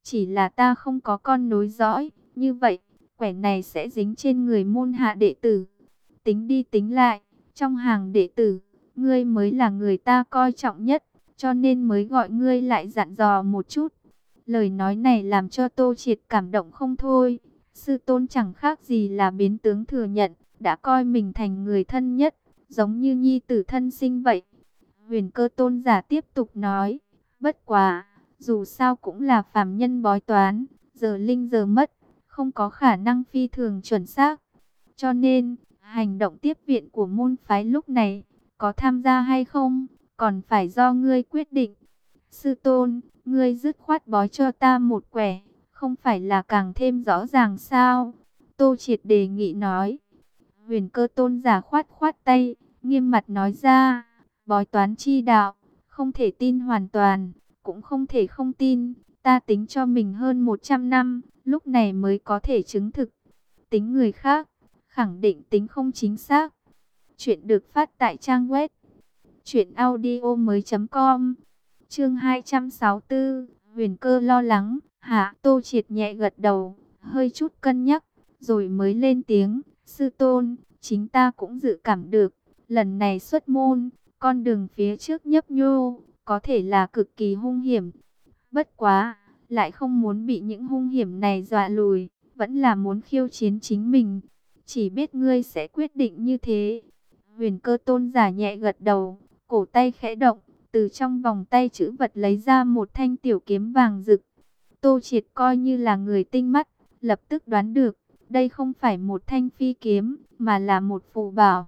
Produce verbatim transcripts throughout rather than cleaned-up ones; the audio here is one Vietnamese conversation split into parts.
Chỉ là ta không có con nối dõi, như vậy, quẻ này sẽ dính trên người môn hạ đệ tử. Tính đi tính lại, trong hàng đệ tử, ngươi mới là người ta coi trọng nhất, cho nên mới gọi ngươi lại dặn dò một chút. Lời nói này làm cho Tô Triệt cảm động không thôi. Sư tôn chẳng khác gì là biến tướng thừa nhận, đã coi mình thành người thân nhất, giống như nhi tử thân sinh vậy. Huyền Cơ tôn giả tiếp tục nói, bất quá, dù sao cũng là phàm nhân bói toán, giờ linh giờ mất, không có khả năng phi thường chuẩn xác. Cho nên, hành động tiếp viện của môn phái lúc này, có tham gia hay không, còn phải do ngươi quyết định. Sư tôn, ngươi dứt khoát bói cho ta một quẻ, không phải là càng thêm rõ ràng sao? Tô Triệt đề nghị nói. Huyền Cơ tôn giả khoát khoát tay, nghiêm mặt nói ra, bói toán chi đạo, không thể tin hoàn toàn, cũng không thể không tin. Ta tính cho mình hơn một trăm năm, lúc này mới có thể chứng thực. Tính người khác, khẳng định tính không chính xác. Chuyện được phát tại trang web truyện audio mới.com. Chương hai trăm sáu mươi tư, Huyền Cơ lo lắng. Hả? Tô Triệt nhẹ gật đầu, hơi chút cân nhắc, rồi mới lên tiếng. Sư tôn, chính ta cũng dự cảm được, lần này xuất môn, con đường phía trước nhấp nhô, có thể là cực kỳ hung hiểm. Bất quá, lại không muốn bị những hung hiểm này dọa lùi, vẫn là muốn khiêu chiến chính mình. Chỉ biết ngươi sẽ quyết định như thế. Huyền Cơ tôn giả nhẹ gật đầu, cổ tay khẽ động, từ trong vòng tay chữ vật lấy ra một thanh tiểu kiếm vàng rực. Tô Triệt coi như là người tinh mắt, lập tức đoán được, đây không phải một thanh phi kiếm, mà là một phù bảo.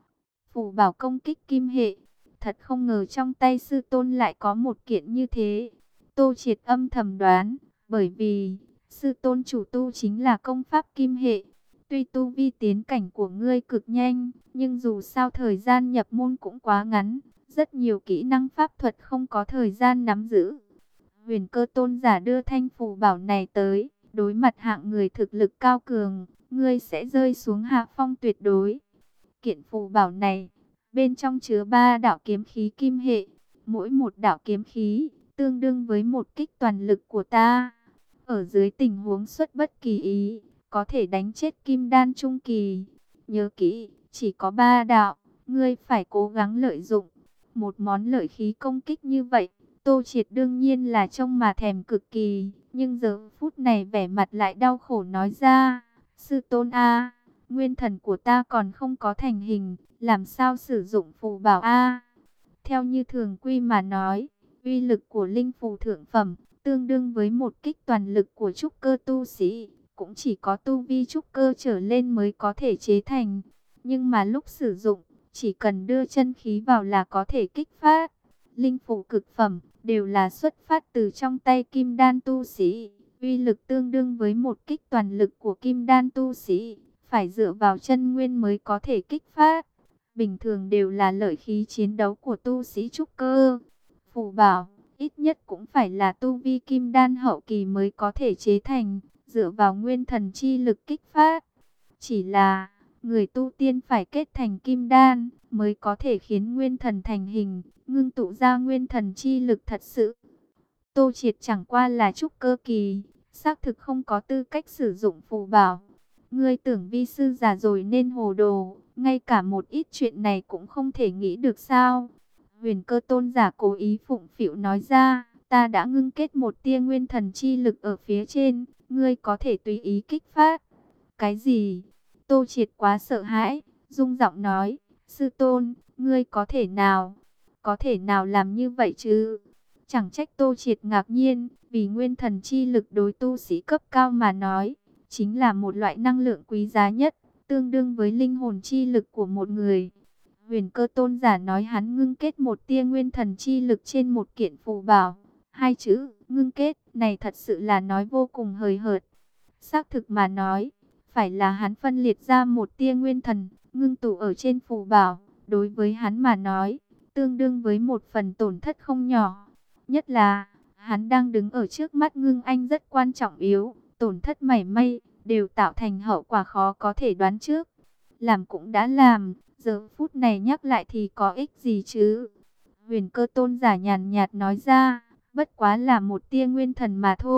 Phù bảo công kích kim hệ, thật không ngờ trong tay sư tôn lại có một kiện như thế. Tô Triệt âm thầm đoán, bởi vì sư tôn chủ tu chính là công pháp kim hệ. Tuy tu vi tiến cảnh của ngươi cực nhanh, nhưng dù sao thời gian nhập môn cũng quá ngắn, rất nhiều kỹ năng pháp thuật không có thời gian nắm giữ. Huyền Cơ tôn giả đưa thanh phù bảo này tới, đối mặt hạng người thực lực cao cường, ngươi sẽ rơi xuống hạ phong tuyệt đối. Kiện phù bảo này, bên trong chứa ba đạo kiếm khí kim hệ, mỗi một đạo kiếm khí tương đương với một kích toàn lực của ta. Ở dưới tình huống xuất bất kỳ ý, có thể đánh chết kim đan trung kỳ. Nhớ kỹ, chỉ có ba đạo, ngươi phải cố gắng lợi dụng. Một món lợi khí công kích như vậy, Tô Triệt đương nhiên là trông mà thèm cực kỳ. Nhưng giờ phút này vẻ mặt lại đau khổ nói ra, sư tôn a, nguyên thần của ta còn không có thành hình, làm sao sử dụng phù bảo a? Theo như thường quy mà nói, uy lực của linh phù thượng phẩm tương đương với một kích toàn lực của trúc cơ tu sĩ, cũng chỉ có tu vi trúc cơ trở lên mới có thể chế thành. Nhưng mà lúc sử dụng, chỉ cần đưa chân khí vào là có thể kích phát. Linh phù cực phẩm đều là xuất phát từ trong tay kim đan tu sĩ, uy lực tương đương với một kích toàn lực của kim đan tu sĩ, phải dựa vào chân nguyên mới có thể kích phát. Bình thường đều là lợi khí chiến đấu của tu sĩ trúc cơ. Phù bảo, ít nhất cũng phải là tu vi kim đan hậu kỳ mới có thể chế thành, dựa vào nguyên thần chi lực kích phát. Chỉ là, người tu tiên phải kết thành kim đan, mới có thể khiến nguyên thần thành hình, ngưng tụ ra nguyên thần chi lực thật sự. Tô Triệt chẳng qua là trúc cơ kỳ, xác thực không có tư cách sử dụng phù bảo. Ngươi tưởng vi sư già rồi nên hồ đồ, ngay cả một ít chuyện này cũng không thể nghĩ được sao? Huyền Cơ tôn giả cố ý phụng phịu nói ra, ta đã ngưng kết một tia nguyên thần chi lực ở phía trên, ngươi có thể tùy ý kích phát. Cái gì? Tô Triệt quá sợ hãi, rung giọng nói, sư tôn, ngươi có thể nào, có thể nào làm như vậy chứ? Chẳng trách Tô Triệt ngạc nhiên, vì nguyên thần chi lực đối tu sĩ cấp cao mà nói, chính là một loại năng lượng quý giá nhất, tương đương với linh hồn chi lực của một người. Huyền Cơ tôn giả nói hắn ngưng kết một tia nguyên thần chi lực trên một kiện phù bảo. Hai chữ ngưng kết này thật sự là nói vô cùng hời hợt. Xác thực mà nói, phải là hắn phân liệt ra một tia nguyên thần, ngưng tụ ở trên phù bảo. Đối với hắn mà nói, tương đương với một phần tổn thất không nhỏ. Nhất là, hắn đang đứng ở trước mắt Ngưng Anh rất quan trọng yếu. Tổn thất mảy may, đều tạo thành hậu quả khó có thể đoán trước. Làm cũng đã làm, giờ phút này nhắc lại thì có ích gì chứ? Huyền Cơ tôn giả nhàn nhạt nói ra, bất quá là một tia nguyên thần mà thôi,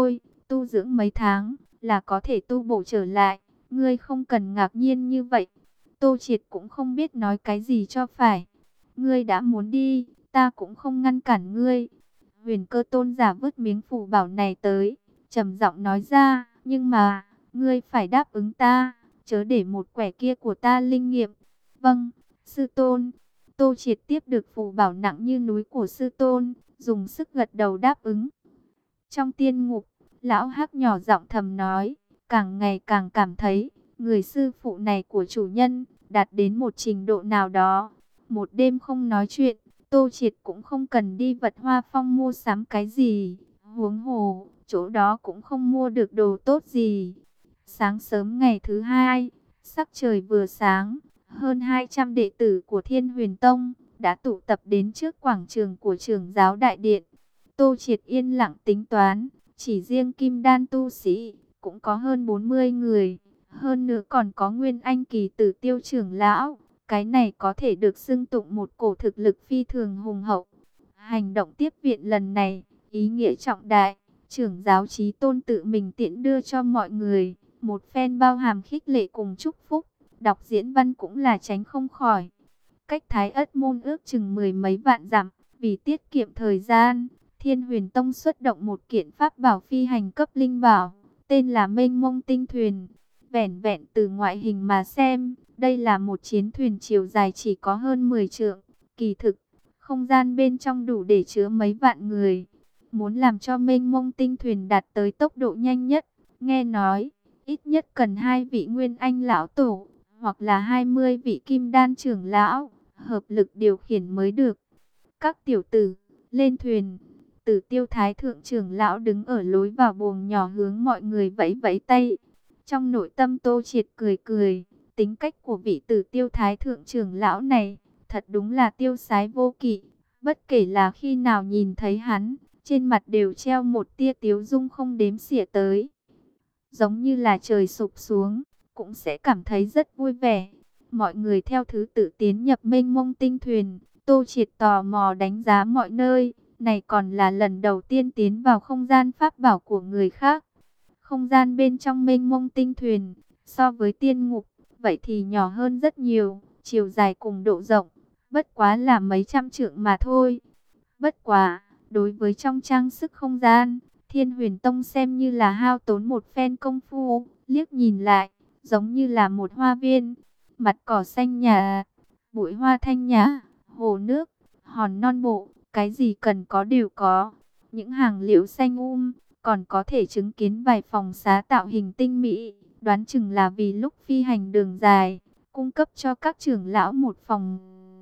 tu dưỡng mấy tháng là có thể tu bổ trở lại. Ngươi không cần ngạc nhiên như vậy. Tô Triệt cũng không biết nói cái gì cho phải. Ngươi đã muốn đi, ta cũng không ngăn cản ngươi. Huyền Cơ tôn giả vứt miếng phù bảo này tới, trầm giọng nói ra, nhưng mà, ngươi phải đáp ứng ta, chớ để một quẻ kia của ta linh nghiệm. Vâng, sư tôn. Tô Triệt tiếp được phù bảo nặng như núi của sư tôn, dùng sức gật đầu đáp ứng. Trong tiên ngục, lão Hắc nhỏ giọng thầm nói, càng ngày càng cảm thấy, người sư phụ này của chủ nhân, đạt đến một trình độ nào đó. Một đêm không nói chuyện, Tô Triệt cũng không cần đi Vật Hoa Phong mua sắm cái gì. Huống hồ, chỗ đó cũng không mua được đồ tốt gì. Sáng sớm ngày thứ hai, sắc trời vừa sáng, hơn hai trăm đệ tử của Thiên Huyền Tông đã tụ tập đến trước quảng trường của Trưởng giáo Đại Điện. Tô Triệt yên lặng tính toán, chỉ riêng Kim Đan tu sĩ cũng có hơn bốn mươi người, hơn nữa còn có Nguyên Anh kỳ Tử Tiêu trưởng lão, cái này có thể được xưng tụng một cổ thực lực phi thường hùng hậu. Hành động tiếp viện lần này, ý nghĩa trọng đại, trưởng giáo Chí Tôn tự mình tiễn đưa cho mọi người, một phen bao hàm khích lệ cùng chúc phúc, đọc diễn văn cũng là tránh không khỏi. Cách Thái Ất môn ước chừng mười mấy vạn dặm, vì tiết kiệm thời gian, Thiên Huyền Tông xuất động một kiện pháp bảo phi hành cấp linh bảo, tên là Mênh Mông Tinh Thuyền. Vẻn vẹn từ ngoại hình mà xem, đây là một chiến thuyền chiều dài chỉ có hơn mười trượng. Kỳ thực, không gian bên trong đủ để chứa mấy vạn người. Muốn làm cho Mênh Mông Tinh Thuyền đạt tới tốc độ nhanh nhất, nghe nói, ít nhất cần hai vị Nguyên Anh lão tổ, hoặc là hai mươi vị Kim Đan trưởng lão, hợp lực điều khiển mới được. Các tiểu tử, lên thuyền. Tử Tiêu Thái thượng trưởng lão đứng ở lối vào buồng nhỏ hướng mọi người vẫy vẫy tay. Trong nội tâm Tô Triệt cười cười, tính cách của vị Tử Tiêu Thái thượng trưởng lão này, thật đúng là tiêu sái vô kỵ. Bất kể là khi nào nhìn thấy hắn, trên mặt đều treo một tia tiếu dung không đếm xỉa tới. Giống như là trời sụp xuống, cũng sẽ cảm thấy rất vui vẻ. Mọi người theo thứ tự tiến nhập Mênh Mông Tinh Thuyền, Tô Triệt tò mò đánh giá mọi nơi. Này còn là lần đầu tiên tiến vào không gian pháp bảo của người khác. Không gian bên trong Mênh Mông Tinh Thuyền, so với tiên ngục, vậy thì nhỏ hơn rất nhiều, chiều dài cùng độ rộng, bất quá là mấy trăm trượng mà thôi. Bất quá, đối với trong trang sức không gian, Thiên Huyền Tông xem như là hao tốn một phen công phu, liếc nhìn lại, giống như là một hoa viên, mặt cỏ xanh nhà, bụi hoa thanh nhã, hồ nước, hòn non bộ. Cái gì cần có đều có. Những hàng liễu xanh um, còn có thể chứng kiến vài phòng xá tạo hình tinh mỹ. Đoán chừng là vì lúc phi hành đường dài, cung cấp cho các trưởng lão một phòng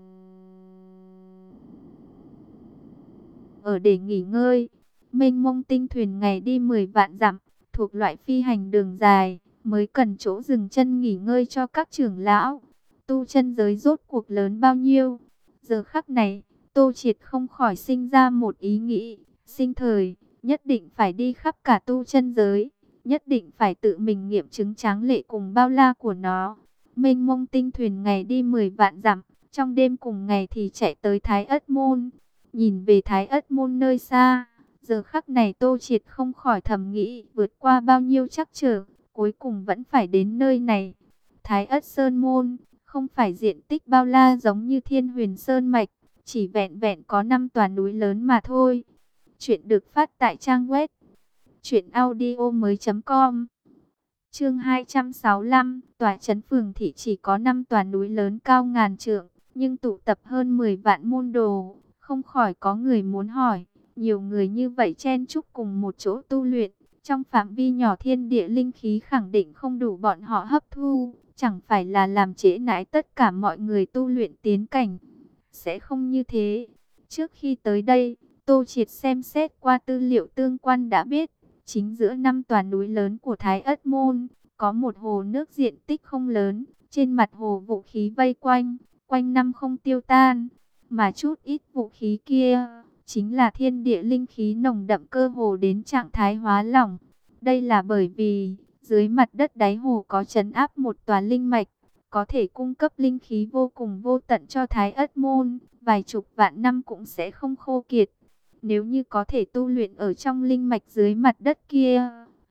ở để nghỉ ngơi. Mênh Mông Tinh Thuyền ngày đi mười vạn dặm, thuộc loại phi hành đường dài, mới cần chỗ dừng chân nghỉ ngơi cho các trưởng lão. Tu chân giới rốt cuộc lớn bao nhiêu? Giờ khắc này, Tô Triệt không khỏi sinh ra một ý nghĩ, sinh thời, nhất định phải đi khắp cả tu chân giới, nhất định phải tự mình nghiệm chứng tráng lệ cùng bao la của nó. Mênh Mông Tinh Thuyền ngày đi mười vạn dặm, trong đêm cùng ngày thì chạy tới Thái Ất Môn. Nhìn về Thái Ất Môn nơi xa, giờ khắc này Tô Triệt không khỏi thầm nghĩ, vượt qua bao nhiêu trắc trở, cuối cùng vẫn phải đến nơi này. Thái Ất Sơn Môn, không phải diện tích bao la giống như Thiên Huyền Sơn Mạch, chỉ vẹn vẹn có năm tòa núi lớn mà thôi. Chuyện được phát tại trang web truyện audio mới chấm com. Chương hai trăm sáu mươi lăm, tòa trấn phường thị chỉ có năm tòa núi lớn cao ngàn trượng, nhưng tụ tập hơn mười vạn môn đồ, không khỏi có người muốn hỏi, nhiều người như vậy chen chúc cùng một chỗ tu luyện, trong phạm vi nhỏ thiên địa linh khí khẳng định không đủ bọn họ hấp thu, chẳng phải là làm trễ nải tất cả mọi người tu luyện tiến cảnh. Sẽ không như thế. Trước khi tới đây, Tô Triệt xem xét qua tư liệu tương quan đã biết, chính giữa năm tòa núi lớn của Thái Ất Môn, có một hồ nước diện tích không lớn, trên mặt hồ vũ khí vây quanh, quanh năm không tiêu tan, mà chút ít vũ khí kia, chính là thiên địa linh khí nồng đậm cơ hồ đến trạng thái hóa lỏng. Đây là bởi vì, dưới mặt đất đáy hồ có trấn áp một tòa linh mạch, có thể cung cấp linh khí vô cùng vô tận cho Thái Ất Môn, vài chục vạn năm cũng sẽ không khô kiệt. Nếu như có thể tu luyện ở trong linh mạch dưới mặt đất kia,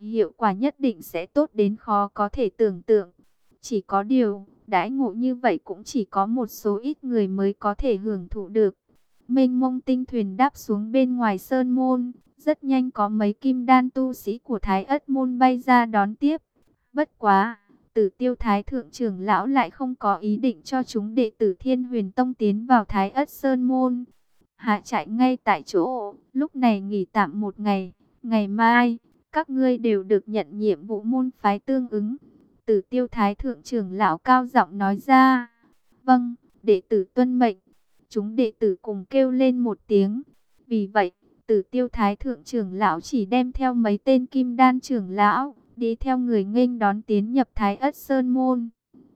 hiệu quả nhất định sẽ tốt đến khó có thể tưởng tượng. Chỉ có điều, đãi ngộ như vậy cũng chỉ có một số ít người mới có thể hưởng thụ được. Mênh mông tinh thuyền đáp xuống bên ngoài sơn môn, rất nhanh có mấy kim đan tu sĩ của Thái Ất môn bay ra đón tiếp. Bất quá, Tử Tiêu Thái thượng trưởng lão lại không có ý định cho chúng đệ tử Thiên Huyền Tông tiến vào Thái Ất sơn môn. Hạ trại ngay tại chỗ, lúc này nghỉ tạm một ngày, ngày mai các ngươi đều được nhận nhiệm vụ môn phái tương ứng. Tử Tiêu Thái thượng trưởng lão cao giọng nói ra. Vâng, đệ tử tuân mệnh. Chúng đệ tử cùng kêu lên một tiếng. Vì vậy, Tử Tiêu Thái thượng trưởng lão chỉ đem theo mấy tên kim đan trưởng lão, đi theo người nghênh đón tiến nhập Thái Ất Sơn môn.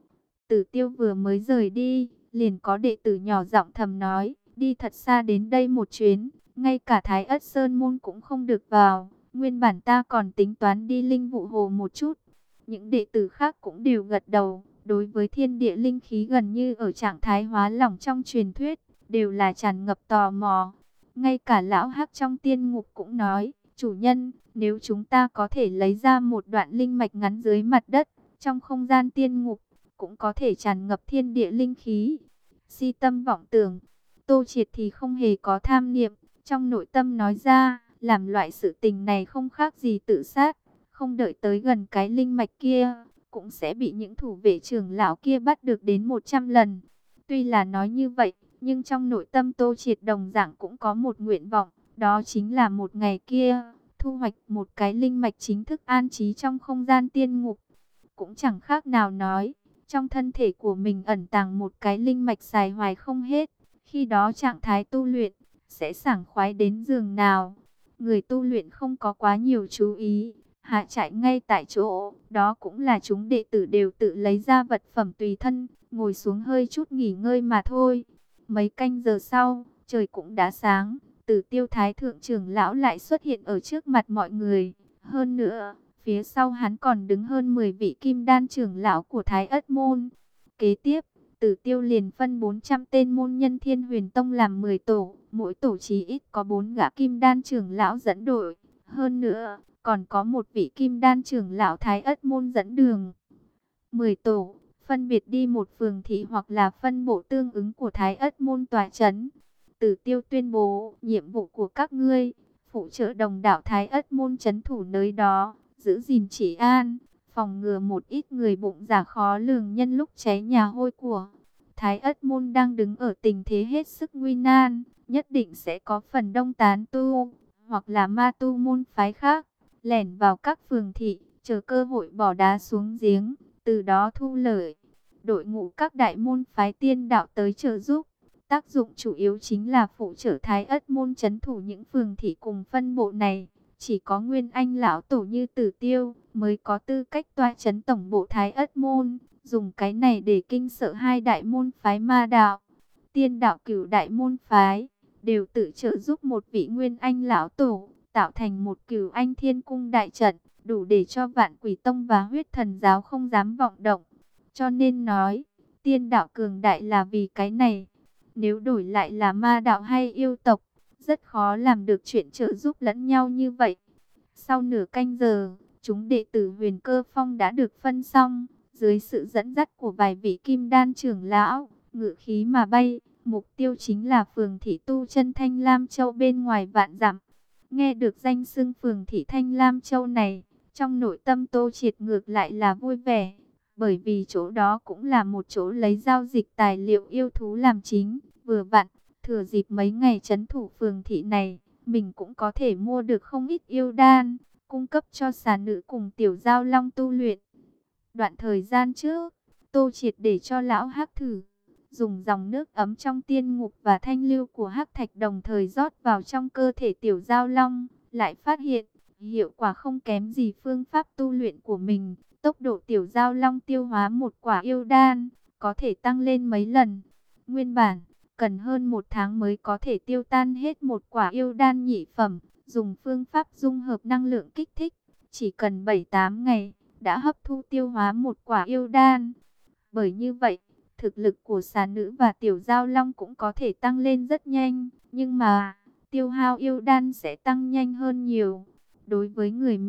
Tử Tiêu vừa mới rời đi, liền có đệ tử nhỏ giọng thầm nói, đi thật xa đến đây một chuyến, ngay cả Thái Ất Sơn môn cũng không được vào. Nguyên bản ta còn tính toán đi Linh Vụ Hồ một chút. Những đệ tử khác cũng đều gật đầu, đối với thiên địa linh khí gần như ở trạng thái hóa lỏng trong truyền thuyết, đều là tràn ngập tò mò. Ngay cả lão hắc trong tiên ngục cũng nói, chủ nhân, nếu chúng ta có thể lấy ra một đoạn linh mạch ngắn dưới mặt đất, trong không gian tiên ngục, cũng có thể tràn ngập thiên địa linh khí. Si tâm vọng tưởng, Tô Triệt thì không hề có tham niệm, trong nội tâm nói ra, làm loại sự tình này không khác gì tự sát, không đợi tới gần cái linh mạch kia, cũng sẽ bị những thủ vệ trưởng lão kia bắt được đến một trăm lần. Tuy là nói như vậy, nhưng trong nội tâm Tô Triệt đồng dạng cũng có một nguyện vọng, đó chính là một ngày kia, thu hoạch một cái linh mạch chính thức an trí trong không gian tiên ngục. Cũng chẳng khác nào nói, trong thân thể của mình ẩn tàng một cái linh mạch dài hoài không hết, khi đó trạng thái tu luyện sẽ sảng khoái đến giường nào. Người tu luyện không có quá nhiều chú ý, hạ trại ngay tại chỗ, đó cũng là chúng đệ tử đều tự lấy ra vật phẩm tùy thân, ngồi xuống hơi chút nghỉ ngơi mà thôi. Mấy canh giờ sau, trời cũng đã sáng, Tử Tiêu Thái thượng trưởng lão lại xuất hiện ở trước mặt mọi người. Hơn nữa, phía sau hắn còn đứng hơn mười vị kim đan trưởng lão của Thái Ất môn. Kế tiếp, Tử Tiêu liền phân bốn trăm tên môn nhân Thiên Huyền Tông làm mười tổ, mỗi tổ chí ít có bốn gã kim đan trưởng lão dẫn đội. Hơn nữa, còn có một vị kim đan trưởng lão Thái Ất môn dẫn đường. mười tổ, phân biệt đi một phường thị hoặc là phân bộ tương ứng của Thái Ất môn tòa chấn. Tử Tiêu tuyên bố, nhiệm vụ của các ngươi, phụ trợ đồng đạo Thái Ất môn trấn thủ nơi đó, giữ gìn trị an, phòng ngừa một ít người bụng giả khó lường nhân lúc cháy nhà hôi của. Thái Ất môn đang đứng ở tình thế hết sức nguy nan, nhất định sẽ có phần đông tán tu, hoặc là ma tu môn phái khác, lẻn vào các phường thị, chờ cơ hội bỏ đá xuống giếng, từ đó thu lợi. Đội ngũ các đại môn phái tiên đạo tới trợ giúp, tác dụng chủ yếu chính là phụ trợ Thái Ất môn trấn thủ những phường thị cùng phân bộ này. Chỉ có Nguyên Anh lão tổ như Tử Tiêu mới có tư cách toa trấn tổng bộ Thái Ất môn, dùng cái này để kinh sợ hai đại môn phái ma đạo. Tiên đạo cửu đại môn phái đều tự trợ giúp một vị Nguyên Anh lão tổ, tạo thành một cửu anh thiên cung đại trận, đủ để cho Vạn Quỷ Tông và Huyết Thần giáo không dám vọng động. Cho nên nói, tiên đạo cường đại là vì cái này. Nếu đổi lại là ma đạo hay yêu tộc, rất khó làm được chuyện trợ giúp lẫn nhau như vậy. Sau nửa canh giờ, chúng đệ tử Huyền Cơ Phong đã được phân xong, dưới sự dẫn dắt của vài vị kim đan trưởng lão, ngự khí mà bay. Mục tiêu chính là phường thị tu chân Thanh Lam Châu bên ngoài vạn dặm. Nghe được danh xưng phường thị Thanh Lam Châu này, trong nội tâm Tô Triệt ngược lại là vui vẻ, bởi vì chỗ đó cũng là một chỗ lấy giao dịch tài liệu yêu thú làm chính. Vừa vặn, thừa dịp mấy ngày trấn thủ phường thị này, mình cũng có thể mua được không ít yêu đan, cung cấp cho xà nữ cùng tiểu giao long tu luyện. Đoạn thời gian trước, Tô Triệt để cho lão hắc thử dùng dòng nước ấm trong tiên ngục và thanh lưu của hắc thạch đồng thời rót vào trong cơ thể tiểu giao long, lại phát hiện hiệu quả không kém gì phương pháp tu luyện của mình. Tốc độ tiểu giao long tiêu hóa một quả yêu đan có thể tăng lên mấy lần. Nguyên bản cần hơn một tháng mới có thể tiêu tan hết một quả yêu đan nhị phẩm, dùng phương pháp dung hợp năng lượng kích thích, chỉ cần bảy tám ngày đã hấp thu tiêu hóa một quả yêu đan. Bởi như vậy, thực lực của xà nữ và tiểu giao long cũng có thể tăng lên rất nhanh, nhưng mà tiêu hao yêu đan sẽ tăng nhanh hơn nhiều. Đối với người mình,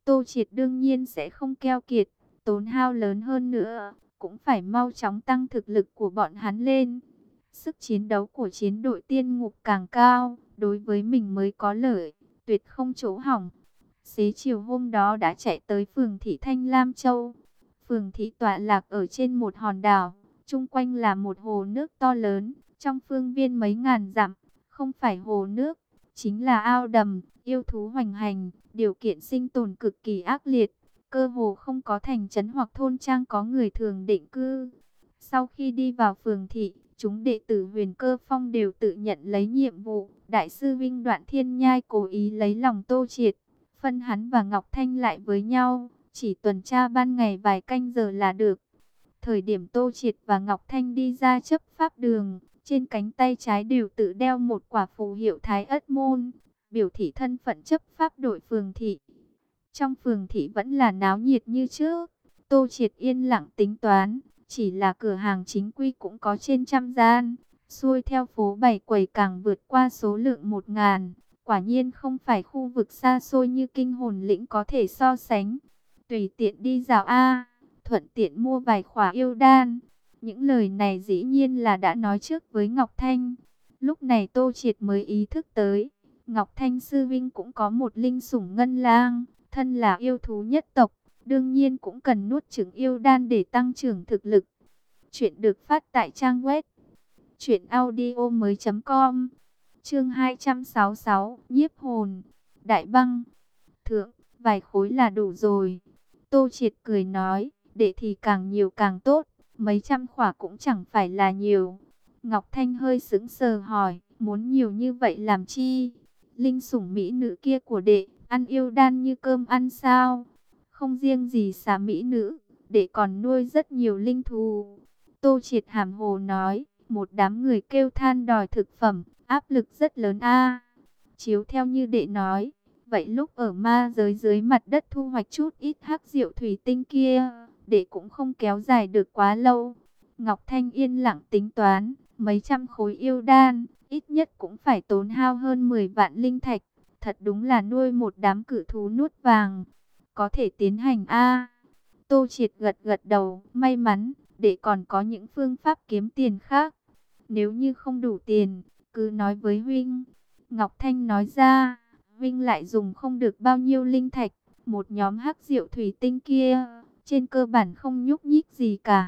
Tô Triệt đương nhiên sẽ không keo kiệt, tốn hao lớn hơn nữa, cũng phải mau chóng tăng thực lực của bọn hắn lên. Sức chiến đấu của chiến đội tiên ngục càng cao, đối với mình mới có lợi, tuyệt không chỗ hỏng. Xế chiều hôm đó đã chạy tới phường thị Thanh Lam Châu. Phường thị tọa lạc ở trên một hòn đảo, chung quanh là một hồ nước to lớn, trong phương viên mấy ngàn dặm, không phải hồ nước, chính là ao đầm, yêu thú hoành hành, điều kiện sinh tồn cực kỳ ác liệt, cơ hồ không có thành trấn hoặc thôn trang có người thường định cư. Sau khi đi vào phường thị, chúng đệ tử Huyền Cơ Phong đều tự nhận lấy nhiệm vụ. Đại sư Vinh Đoạn Thiên Nhai cố ý lấy lòng Tô Triệt, phân hắn và Ngọc Thanh lại với nhau, chỉ tuần tra ban ngày vài canh giờ là được. Thời điểm Tô Triệt và Ngọc Thanh đi ra chấp pháp đường, trên cánh tay trái đều tự đeo một quả phù hiệu Thái Ất Môn, biểu thị thân phận chấp pháp đội phường thị. Trong phường thị vẫn là náo nhiệt như trước. Tô Triệt yên lặng tính toán, chỉ là cửa hàng chính quy cũng có trên trăm gian, xuôi theo phố bày quầy càng vượt qua số lượng một ngàn. Quả nhiên không phải khu vực xa xôi như Kinh Hồn Lĩnh có thể so sánh. Tùy tiện đi dạo a, thuận tiện mua vài khỏa yêu đan. Những lời này dĩ nhiên là đã nói trước với Ngọc Thanh. Lúc này Tô Triệt mới ý thức tới, Ngọc Thanh sư vinh cũng có một linh sủng ngân lang, thân là yêu thú nhất tộc, đương nhiên cũng cần nuốt trứng yêu đan để tăng trưởng thực lực. Chuyện được phát tại trang web truyện audio mới chấm com. Chương hai trăm sáu mươi sáu, nhiếp hồn. Đại băng thượng, vài khối là đủ rồi. Tô Triệt cười nói, để thì càng nhiều càng tốt, mấy trăm khỏa cũng chẳng phải là nhiều. Ngọc Thanh hơi sững sờ hỏi, muốn nhiều như vậy làm chi? Linh sủng mỹ nữ kia của đệ, ăn yêu đan như cơm ăn sao? Không riêng gì xà mỹ nữ, đệ còn nuôi rất nhiều linh thú. Tô Triệt hàm hồ nói, một đám người kêu than đòi thực phẩm, áp lực rất lớn a. Chiếu theo như đệ nói, vậy lúc ở ma giới dưới mặt đất thu hoạch chút ít hắc diệu thủy tinh kia, đệ cũng không kéo dài được quá lâu. Ngọc Thanh yên lặng tính toán, mấy trăm khối yêu đan, ít nhất cũng phải tốn hao hơn mười vạn linh thạch. Thật đúng là nuôi một đám cự thú nuốt vàng. Có thể tiến hành a. Tô Triệt gật gật đầu, may mắn, để còn có những phương pháp kiếm tiền khác. Nếu như không đủ tiền, cứ nói với huynh. Ngọc Thanh nói ra, huynh lại dùng không được bao nhiêu linh thạch. Một nhóm hắc diệu thủy tinh kia, trên cơ bản không nhúc nhích gì cả.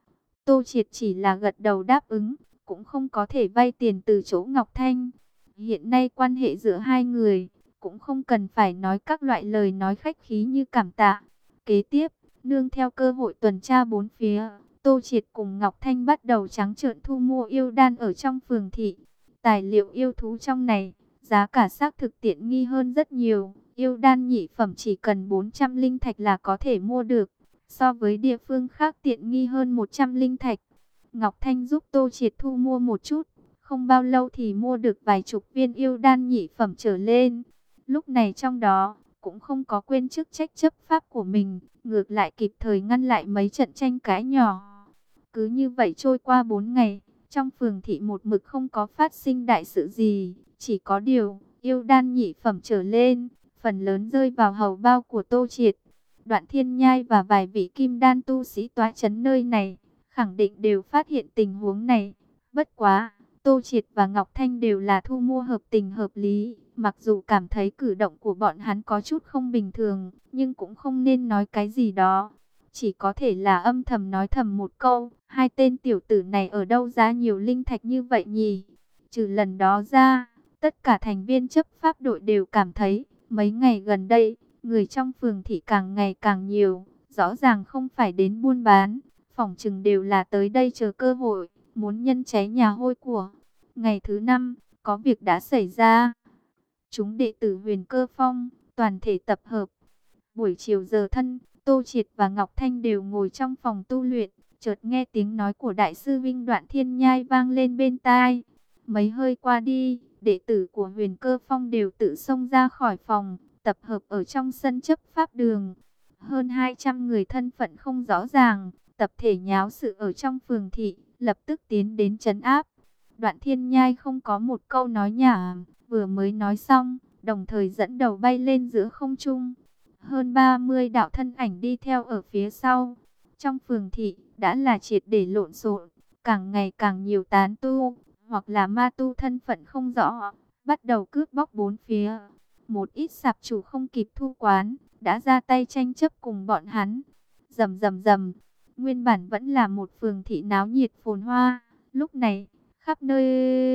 Tô Triệt chỉ là gật đầu đáp ứng, cũng không có thể vay tiền từ chỗ Ngọc Thanh. Hiện nay quan hệ giữa hai người, cũng không cần phải nói các loại lời nói khách khí như cảm tạ. Kế tiếp, nương theo cơ hội tuần tra bốn phía, Tô Triệt cùng Ngọc Thanh bắt đầu trắng trợn thu mua yêu đan ở trong phường thị. Tài liệu yêu thú trong này, giá cả xác thực tiện nghi hơn rất nhiều. Yêu đan nhị phẩm chỉ cần bốn trăm linh thạch là có thể mua được, so với địa phương khác tiện nghi hơn một trăm linh thạch. Ngọc Thanh giúp Tô Triệt thu mua một chút, không bao lâu thì mua được vài chục viên yêu đan nhị phẩm trở lên. Lúc này trong đó, cũng không có quên chức trách chấp pháp của mình, ngược lại kịp thời ngăn lại mấy trận tranh cãi nhỏ. Cứ như vậy trôi qua bốn ngày, trong phường thị một mực không có phát sinh đại sự gì, chỉ có điều, yêu đan nhị phẩm trở lên, phần lớn rơi vào hầu bao của Tô Triệt. Đoạn Thiên Nhai và vài vị kim đan tu sĩ tọa chấn nơi này, khẳng định đều phát hiện tình huống này. Bất quá, Tô Triệt và Ngọc Thanh đều là thu mua hợp tình hợp lý. Mặc dù cảm thấy cử động của bọn hắn có chút không bình thường, nhưng cũng không nên nói cái gì đó. Chỉ có thể là âm thầm nói thầm một câu, hai tên tiểu tử này ở đâu ra nhiều linh thạch như vậy nhỉ? Trừ lần đó ra, tất cả thành viên chấp pháp đội đều cảm thấy, mấy ngày gần đây, người trong phường thị càng ngày càng nhiều, rõ ràng không phải đến buôn bán, phỏng chừng đều là tới đây chờ cơ hội, muốn nhân cháy nhà hôi của. Ngày thứ năm, có việc đã xảy ra. Chúng đệ tử Huyền Cơ Phong, toàn thể tập hợp. Buổi chiều giờ thân, Tô Triệt và Ngọc Thanh đều ngồi trong phòng tu luyện, chợt nghe tiếng nói của Đại sư Vinh Đoạn Thiên Nhai vang lên bên tai. Mấy hơi qua đi, đệ tử của Huyền Cơ Phong đều tự xông ra khỏi phòng, tập hợp ở trong sân chấp pháp đường. Hơn hai trăm người thân phận không rõ ràng, tập thể nháo sự ở trong phường thị, lập tức tiến đến trấn áp. Đoạn Thiên Nhai không có một câu nói nhảm, vừa mới nói xong, đồng thời dẫn đầu bay lên giữa không trung. hơn ba mươi đạo thân ảnh đi theo ở phía sau. Trong phường thị đã là triệt để lộn xộn, càng ngày càng nhiều tán tu hoặc là ma tu thân phận không rõ, bắt đầu cướp bóc bốn phía. Một ít sạp chủ không kịp thu quán, đã ra tay tranh chấp cùng bọn hắn. Rầm rầm rầm, nguyên bản vẫn là một phường thị náo nhiệt phồn hoa, lúc này khắp nơi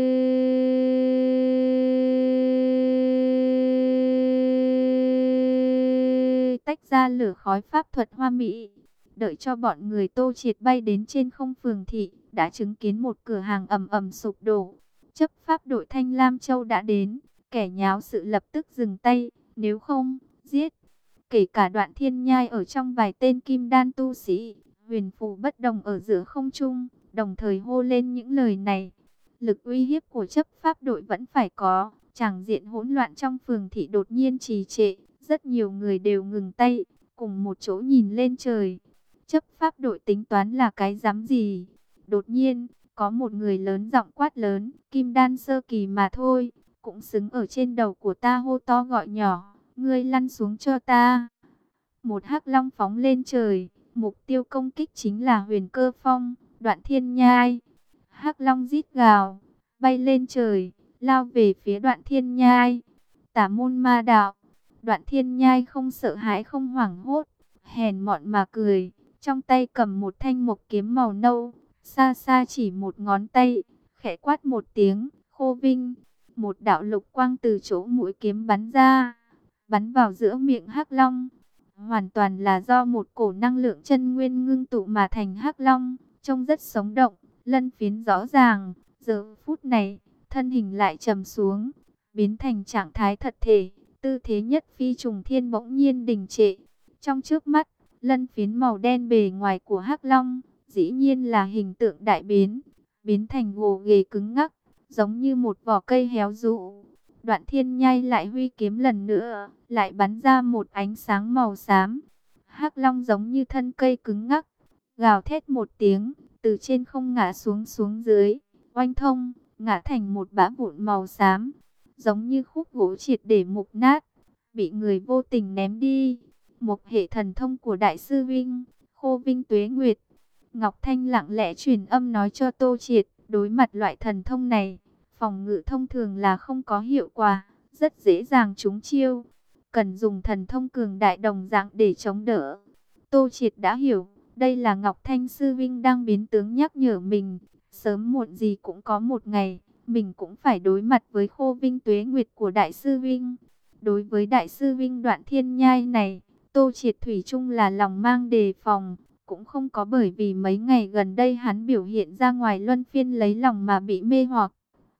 tách ra lửa khói pháp thuật hoa mỹ. Đợi cho bọn người Tô Triệt bay đến trên không phường thị, đã chứng kiến một cửa hàng ầm ầm sụp đổ. Chấp pháp đội Thanh Lam Châu đã đến, kẻ nháo sự lập tức dừng tay, nếu không, giết. Kể cả Đoạn Thiên Nhai ở trong vài tên kim đan tu sĩ, huyền phù bất đồng ở giữa không trung, đồng thời hô lên những lời này. Lực uy hiếp của chấp pháp đội vẫn phải có, tràng diện hỗn loạn trong phường thị đột nhiên trì trệ, rất nhiều người đều ngừng tay, cùng một chỗ nhìn lên trời. Chấp pháp đội tính toán là cái dám gì? Đột nhiên, có một người lớn giọng quát lớn, kim đan sơ kỳ mà thôi, cũng xứng ở trên đầu của ta hô to gọi nhỏ, ngươi lăn xuống cho ta. Một hắc long phóng lên trời, mục tiêu công kích chính là Huyền Cơ Phong, Đoạn Thiên Nhai. Hắc long rít gào, bay lên trời, lao về phía Đoạn Thiên Nhai. Tả môn ma đạo, Đoạn Thiên Nhai không sợ hãi không hoảng hốt, hèn mọn mà cười, trong tay cầm một thanh mộc kiếm màu nâu, xa xa chỉ một ngón tay, khẽ quát một tiếng, khô vinh. Một đạo lục quang từ chỗ mũi kiếm bắn ra, bắn vào giữa miệng hắc long. Hoàn toàn là do một cổ năng lượng chân nguyên ngưng tụ mà thành hắc long, trông rất sống động, lân phiến rõ ràng. Giờ phút này, thân hình lại trầm xuống, biến thành trạng thái thật thể, tư thế nhất phi trùng thiên bỗng nhiên đình trệ. Trong trước mắt, lân phiến màu đen bề ngoài của hắc long, dĩ nhiên là hình tượng đại biến, biến thành gồ ghề cứng ngắc, giống như một vỏ cây héo rũ. Đoạn Thiên Nhai lại huy kiếm lần nữa, lại bắn ra một ánh sáng màu xám. Hắc long giống như thân cây cứng ngắc, gào thét một tiếng, từ trên không ngã xuống xuống dưới, oanh thông, ngã thành một bã vụn màu xám, giống như khúc gỗ triệt để mục nát, bị người vô tình ném đi. Một hệ thần thông của Đại sư Vinh, Khô Vinh Tuế Nguyệt. Ngọc Thanh lặng lẽ truyền âm nói cho Tô Triệt, đối mặt loại thần thông này, phòng ngự thông thường là không có hiệu quả, rất dễ dàng trúng chiêu, cần dùng thần thông cường đại đồng dạng để chống đỡ. Tô Triệt đã hiểu, đây là Ngọc Thanh sư vinh đang biến tướng nhắc nhở mình, sớm muộn gì cũng có một ngày, mình cũng phải đối mặt với Khô Vinh Tuế Nguyệt của Đại sư Vinh. Đối với Đại sư Vinh Đoạn Thiên Nhai này, Tô Triệt thủy chung là lòng mang đề phòng, cũng không có bởi vì mấy ngày gần đây hắn biểu hiện ra ngoài luân phiên lấy lòng mà bị mê hoặc.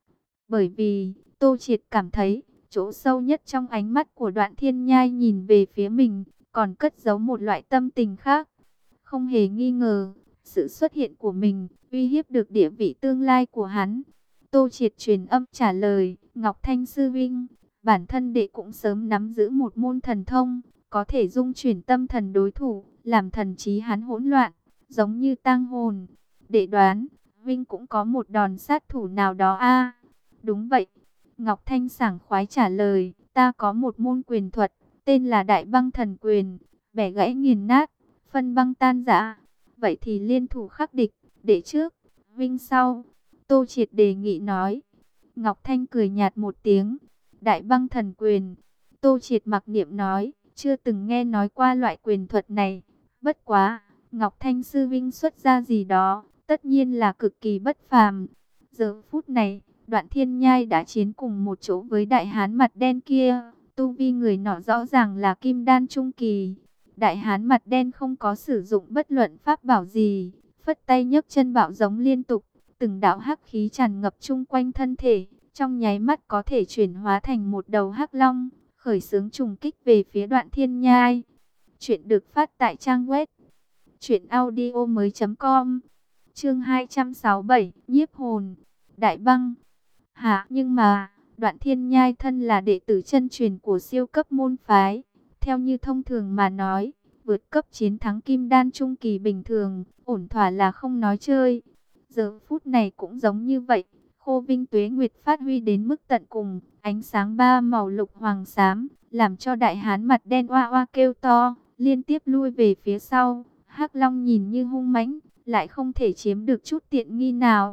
Bởi vì, Tô Triệt cảm thấy, chỗ sâu nhất trong ánh mắt của Đoạn Thiên Nhai nhìn về phía mình, còn cất giấu một loại tâm tình khác. Không hề nghi ngờ, sự xuất hiện của mình, uy hiếp được địa vị tương lai của hắn. Tô Triệt truyền âm trả lời, Ngọc Thanh sư vinh, bản thân đệ cũng sớm nắm giữ một môn thần thông, có thể dung chuyển tâm thần đối thủ, làm thần trí hắn hỗn loạn, giống như tang hồn. Đệ đoán, Vinh cũng có một đòn sát thủ nào đó a? Đúng vậy. Ngọc Thanh sảng khoái trả lời, ta có một môn quyền thuật, tên là Đại Băng Thần Quyền, bẻ gãy nghiền nát, phân băng tan rã. Vậy thì liên thủ khắc địch, đệ trước, Vinh sau. Tô Triệt đề nghị nói. Ngọc Thanh cười nhạt một tiếng, Đại Băng Thần Quyền. Tô Triệt mặc niệm nói, chưa từng nghe nói qua loại quyền thuật này. Bất quá, Ngọc Thanh sư vinh xuất ra gì đó, tất nhiên là cực kỳ bất phàm. Giờ phút này, Đoạn Thiên Nhai đã chiến cùng một chỗ với đại hán mặt đen kia. Tu vi người nọ rõ ràng là kim đan trung kỳ. Đại hán mặt đen không có sử dụng bất luận pháp bảo gì, phất tay nhấc chân bạo giống liên tục, từng đạo hắc khí tràn ngập chung quanh thân thể, trong nháy mắt có thể chuyển hóa thành một đầu hắc long, khởi xướng trùng kích về phía Đoạn Thiên Nhai. Chuyện được phát tại trang web truyện audio mới chấm com. Chương hai trăm sáu mươi bảy, nhiếp hồn. Đại Băng. Hả, nhưng mà Đoạn Thiên Nhai thân là đệ tử chân truyền của siêu cấp môn phái, theo như thông thường mà nói, vượt cấp chiến thắng kim đan trung kỳ bình thường, ổn thỏa là không nói chơi. Giờ phút này cũng giống như vậy, Khô Vinh Tuế Nguyệt phát huy đến mức tận cùng, ánh sáng ba màu lục hoàng xám, làm cho đại hán mặt đen oa oa kêu to, liên tiếp lui về phía sau. Hắc Long nhìn như hung mãnh, lại không thể chiếm được chút tiện nghi nào.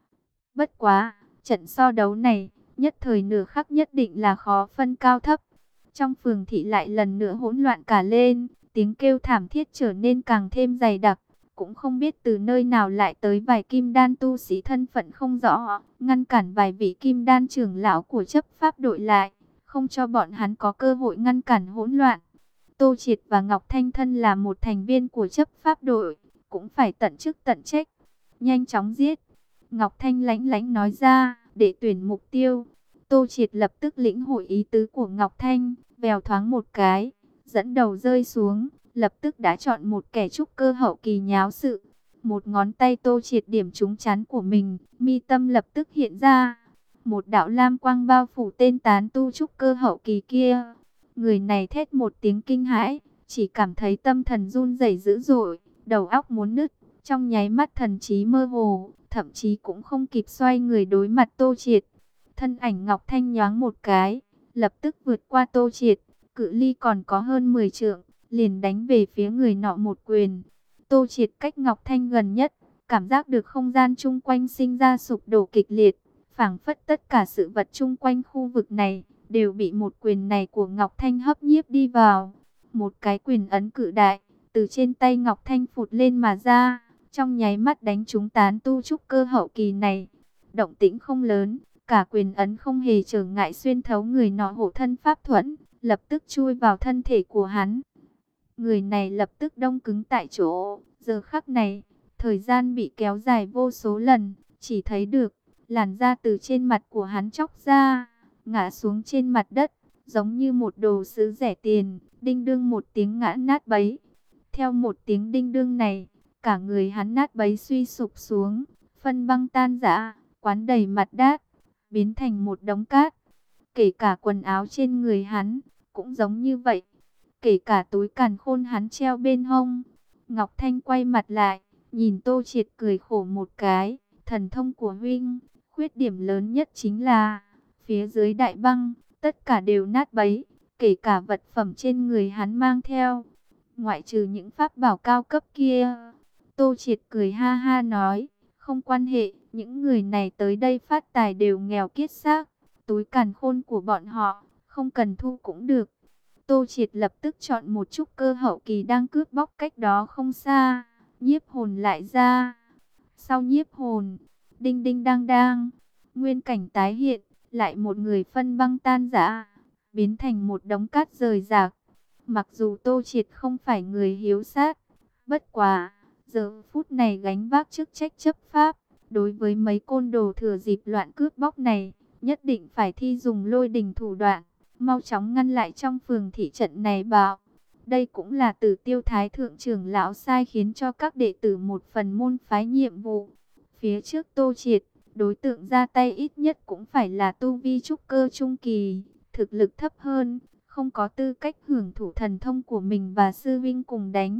Bất quá, trận so đấu này, nhất thời nửa khắc nhất định là khó phân cao thấp. Trong phường thị lại lần nữa hỗn loạn cả lên, tiếng kêu thảm thiết trở nên càng thêm dày đặc. Cũng không biết từ nơi nào lại tới vài kim đan tu sĩ thân phận không rõ, ngăn cản vài vị kim đan trưởng lão của chấp pháp đội lại, không cho bọn hắn có cơ hội ngăn cản hỗn loạn. Tô Triệt và Ngọc Thanh thân là một thành viên của chấp pháp đội, cũng phải tận chức tận trách, nhanh chóng giết. Ngọc Thanh lãnh lãnh nói ra, để tuyển mục tiêu. Tô Triệt lập tức lĩnh hội ý tứ của Ngọc Thanh, vèo thoáng một cái, dẫn đầu rơi xuống, lập tức đã chọn một kẻ trúc cơ hậu kỳ nháo sự. Một ngón tay Tô Triệt điểm trúng chán của mình, mi tâm lập tức hiện ra. Một đạo lam quang bao phủ tên tán tu trúc cơ hậu kỳ kia. Người này thét một tiếng kinh hãi, chỉ cảm thấy tâm thần run rẩy dữ dội, đầu óc muốn nứt, trong nháy mắt thần trí mơ hồ, thậm chí cũng không kịp xoay người đối mặt Tô Triệt. Thân ảnh Ngọc Thanh nhoáng một cái, lập tức vượt qua Tô Triệt, cự ly còn có hơn mười trượng, liền đánh về phía người nọ một quyền. Tô Triệt cách Ngọc Thanh gần nhất, cảm giác được không gian chung quanh sinh ra sụp đổ kịch liệt, phảng phất tất cả sự vật chung quanh khu vực này đều bị một quyền này của Ngọc Thanh hấp nhiếp đi vào. Một cái quyền ấn cự đại từ trên tay Ngọc Thanh phụt lên mà ra, trong nháy mắt đánh trúng tán tu trúc cơ hậu kỳ này. Động tĩnh không lớn, cả quyền ấn không hề trở ngại xuyên thấu người nọ hộ thân pháp thuẫn, lập tức chui vào thân thể của hắn. Người này lập tức đông cứng tại chỗ. Giờ khắc này, thời gian bị kéo dài vô số lần, chỉ thấy được làn da từ trên mặt của hắn chóc ra, ngã xuống trên mặt đất, giống như một đồ sứ rẻ tiền, đinh đương một tiếng ngã nát bấy. Theo một tiếng đinh đương này, cả người hắn nát bấy suy sụp xuống, phân băng tan rã, quán đầy mặt đất, biến thành một đống cát. Kể cả quần áo trên người hắn, cũng giống như vậy. Kể cả túi càn khôn hắn treo bên hông. Ngọc Thanh quay mặt lại, nhìn Tô Triệt cười khổ một cái. Thần thông của huynh, khuyết điểm lớn nhất chính là phía dưới đại băng, tất cả đều nát bấy, kể cả vật phẩm trên người hắn mang theo, ngoại trừ những pháp bảo cao cấp kia. Tô Triệt cười ha ha nói, không quan hệ, những người này tới đây phát tài đều nghèo kiết xác, túi càn khôn của bọn họ, không cần thu cũng được. Tô Triệt lập tức chọn một trúc cơ hậu kỳ đang cướp bóc cách đó không xa, nhiếp hồn lại ra. Sau nhiếp hồn, đinh đinh đang đang, nguyên cảnh tái hiện, lại một người phân băng tan rã, biến thành một đống cát rời rạc. Mặc dù Tô Triệt không phải người hiếu sát, bất quá, giờ phút này gánh vác chức trách chấp pháp, đối với mấy côn đồ thừa dịp loạn cướp bóc này, nhất định phải thi dùng lôi đình thủ đoạn, mau chóng ngăn lại trong phường thị trận này bạo. Đây cũng là Tử Tiêu Thái thượng trưởng lão sai khiến cho các đệ tử một phần môn phái nhiệm vụ. Phía trước Tô Triệt, đối tượng ra tay ít nhất cũng phải là tu vi trúc cơ trung kỳ, thực lực thấp hơn, không có tư cách hưởng thụ thần thông của mình và sư vinh cùng đánh.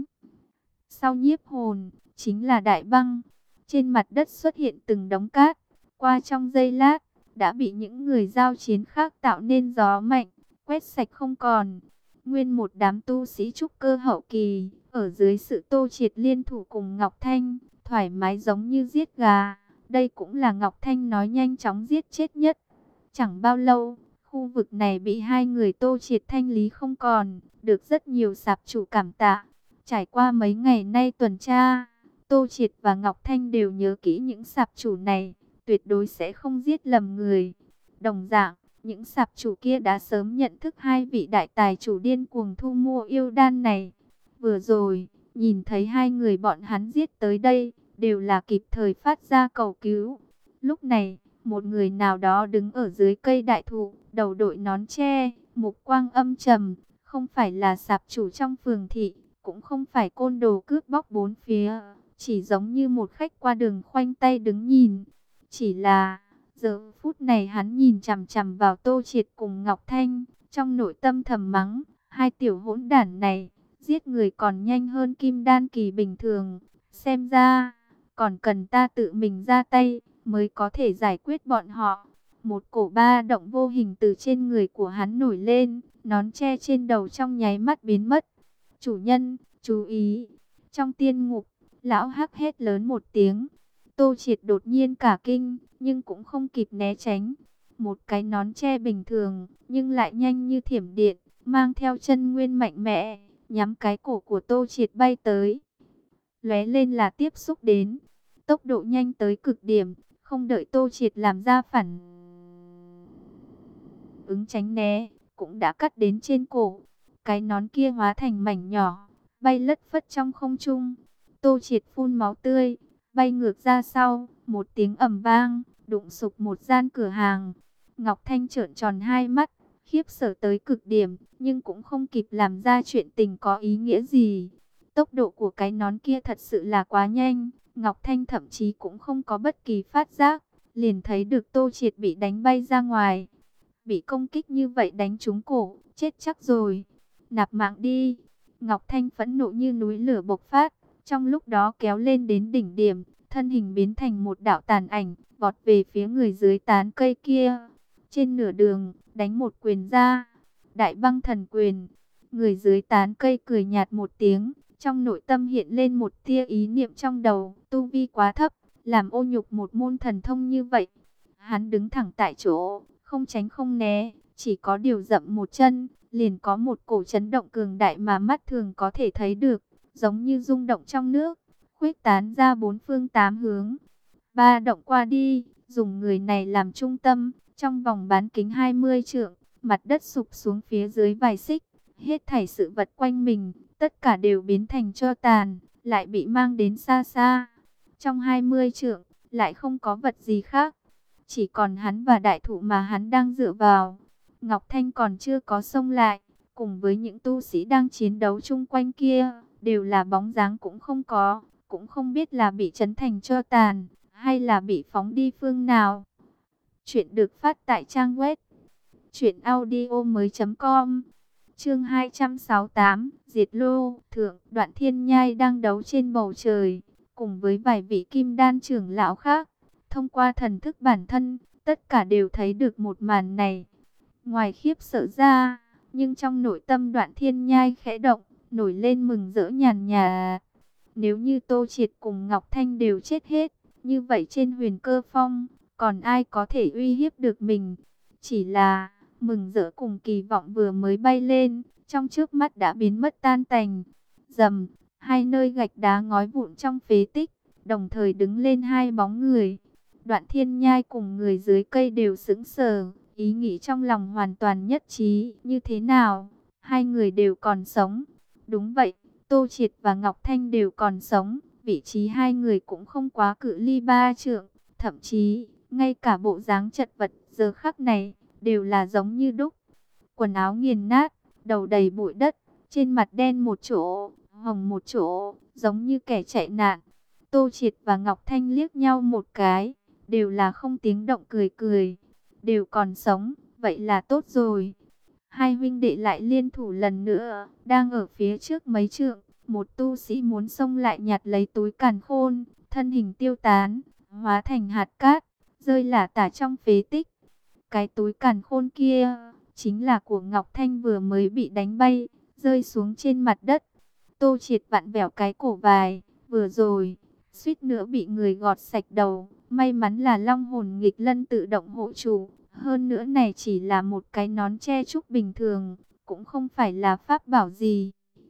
Sau nhiếp hồn, chính là đại băng. Trên mặt đất xuất hiện từng đống cát, qua trong giây lát, đã bị những người giao chiến khác tạo nên gió mạnh, quét sạch không còn. Nguyên một đám tu sĩ trúc cơ hậu kỳ, ở dưới sự Tô Triệt liên thủ cùng Ngọc Thanh, thoải mái giống như giết gà. Đây cũng là Ngọc Thanh nói nhanh chóng giết chết nhất. Chẳng bao lâu, khu vực này bị hai người Tô Triệt thanh lý không còn, được rất nhiều sạp chủ cảm tạ. Trải qua mấy ngày nay tuần tra, Tô Triệt và Ngọc Thanh đều nhớ kỹ những sạp chủ này, tuyệt đối sẽ không giết lầm người. Đồng dạng, những sạp chủ kia đã sớm nhận thức hai vị đại tài chủ điên cuồng thu mua yêu đan này. Vừa rồi, nhìn thấy hai người bọn hắn giết tới đây, đều là kịp thời phát ra cầu cứu. Lúc này, một người nào đó đứng ở dưới cây đại thụ, đầu đội nón tre, mục quang âm trầm, không phải là sạp chủ trong phường thị, cũng không phải côn đồ cướp bóc bốn phía, chỉ giống như một khách qua đường khoanh tay đứng nhìn. Chỉ là, giờ phút này hắn nhìn chằm chằm vào Tô Triệt cùng Ngọc Thanh, trong nội tâm thầm mắng, hai tiểu hỗn đản này, giết người còn nhanh hơn kim đan kỳ bình thường, xem ra, còn cần ta tự mình ra tay, mới có thể giải quyết bọn họ. Một cổ ba động vô hình từ trên người của hắn nổi lên, nón che trên đầu trong nháy mắt biến mất. Chủ nhân, chú ý! Trong tiên ngục, lão hắc hét lớn một tiếng. Tô Triệt đột nhiên cả kinh, nhưng cũng không kịp né tránh. Một cái nón che bình thường, nhưng lại nhanh như thiểm điện, mang theo chân nguyên mạnh mẽ, nhắm cái cổ của Tô Triệt bay tới. Lóe lên là tiếp xúc đến, tốc độ nhanh tới cực điểm, không đợi Tô Triệt làm ra phản ứng tránh né, cũng đã cắt đến trên cổ. Cái nón kia hóa thành mảnh nhỏ, bay lất phất trong không trung. Tô Triệt phun máu tươi, bay ngược ra sau, một tiếng ầm vang, đụng sụp một gian cửa hàng. Ngọc Thanh trợn tròn hai mắt, khiếp sợ tới cực điểm, nhưng cũng không kịp làm ra chuyện tình có ý nghĩa gì. Tốc độ của cái nón kia thật sự là quá nhanh, Ngọc Thanh thậm chí cũng không có bất kỳ phát giác, liền thấy được Tô Triệt bị đánh bay ra ngoài. Bị công kích như vậy đánh trúng cổ, chết chắc rồi. Nạp mạng đi. Ngọc Thanh phẫn nộ như núi lửa bộc phát, trong lúc đó kéo lên đến đỉnh điểm, thân hình biến thành một đạo tàn ảnh, vọt về phía người dưới tán cây kia. Trên nửa đường, đánh một quyền ra. Đại băng thần quyền. Người dưới tán cây cười nhạt một tiếng, trong nội tâm hiện lên một tia ý niệm trong đầu, tu vi quá thấp, làm ô nhục một môn thần thông như vậy. Hắn đứng thẳng tại chỗ, không tránh không né, chỉ có điều dậm một chân, liền có một cổ chấn động cường đại mà mắt thường có thể thấy được, giống như rung động trong nước, khuếch tán ra bốn phương tám hướng. Ba động qua đi, dùng người này làm trung tâm, trong vòng bán kính hai mươi trượng, mặt đất sụp xuống phía dưới vài xích, hết thảy sự vật quanh mình, tất cả đều biến thành tro tàn, lại bị mang đến xa xa. Trong hai mươi trượng, lại không có vật gì khác, chỉ còn hắn và đại thụ mà hắn đang dựa vào. Ngọc Thanh còn chưa có xông lại, cùng với những tu sĩ đang chiến đấu chung quanh kia, đều là bóng dáng cũng không có, cũng không biết là bị chấn thành tro tàn, hay là bị phóng đi phương nào. Chuyện được phát tại trang web truyện audio mới chấm com. Chương hai trăm sáu mươi tám, Diệt Lô. Thượng, Đoạn Thiên Nhai đang đấu trên bầu trời, cùng với vài vị kim đan trưởng lão khác. Thông qua thần thức bản thân, tất cả đều thấy được một màn này. Ngoài khiếp sợ ra, nhưng trong nội tâm Đoạn Thiên Nhai khẽ động, nổi lên mừng rỡ nhàn nhạt. Nếu như Tô Triệt cùng Ngọc Thanh đều chết hết, như vậy trên Huyền Cơ Phong, còn ai có thể uy hiếp được mình? Chỉ là mừng rỡ cùng kỳ vọng vừa mới bay lên, trong trước mắt đã biến mất tan tành. Rầm, hai nơi gạch đá ngói vụn trong phế tích, đồng thời đứng lên hai bóng người. Đoạn Thiên Nhai cùng người dưới cây đều sững sờ, ý nghĩ trong lòng hoàn toàn nhất trí. Như thế nào? Hai người đều còn sống. Đúng vậy, Tô Triệt và Ngọc Thanh đều còn sống. Vị trí hai người cũng không quá cự ly ba trượng, thậm chí ngay cả bộ dáng chật vật giờ khắc này đều là giống như đúc. Quần áo nghiền nát, đầu đầy bụi đất, trên mặt đen một chỗ, hồng một chỗ, giống như kẻ chạy nạn. Tô Triệt và Ngọc Thanh liếc nhau một cái, đều là không tiếng động cười cười. Đều còn sống, vậy là tốt rồi. Hai huynh đệ lại liên thủ lần nữa, đang ở phía trước mấy trượng. Một tu sĩ muốn xông lại nhặt lấy túi càn khôn, thân hình tiêu tán, hóa thành hạt cát, rơi lả tả trong phế tích. Cái túi càn khôn kia, chính là của Ngọc Thanh vừa mới bị đánh bay, rơi xuống trên mặt đất. Tô Triệt vặn vẹo cái cổ vài, vừa rồi, suýt nữa bị người gọt sạch đầu. May mắn là long hồn nghịch lân tự động hộ chủ, hơn nữa này chỉ là một cái nón che trúc bình thường, cũng không phải là pháp bảo gì.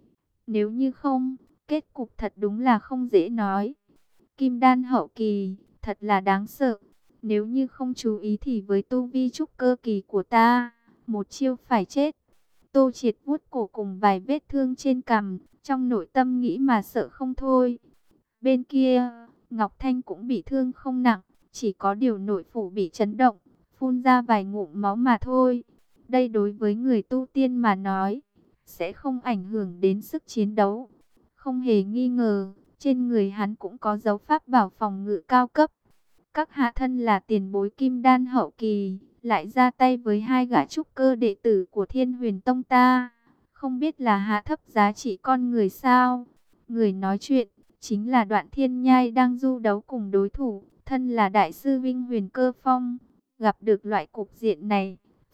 Nếu như không, kết cục thật đúng là không dễ nói. Kim đan hậu kỳ, thật là đáng sợ. Nếu như không chú ý thì với tu vi trúc cơ kỳ của ta, một chiêu phải chết. Tô Triệt vuốt cổ cùng vài vết thương trên cằm, trong nội tâm nghĩ mà sợ không thôi. Bên kia, Ngọc Thanh cũng bị thương không nặng, chỉ có điều nội phủ bị chấn động, phun ra vài ngụm máu mà thôi. Đây đối với người tu tiên mà nói, sẽ không ảnh hưởng đến sức chiến đấu. Không hề nghi ngờ, trên người hắn cũng có dấu pháp bảo phòng ngự cao cấp. Các hạ thân là tiền bối kim đan hậu kỳ, lại ra tay với hai gã trúc cơ đệ tử của Thiên Huyền Tông ta. Không biết là hạ thấp giá trị con người sao? Người nói chuyện chính là Đoạn Thiên Nhai đang du đấu cùng đối thủ, thân là đại sư Vinh Huyền Cơ Phong. Gặp được loại cục diện này,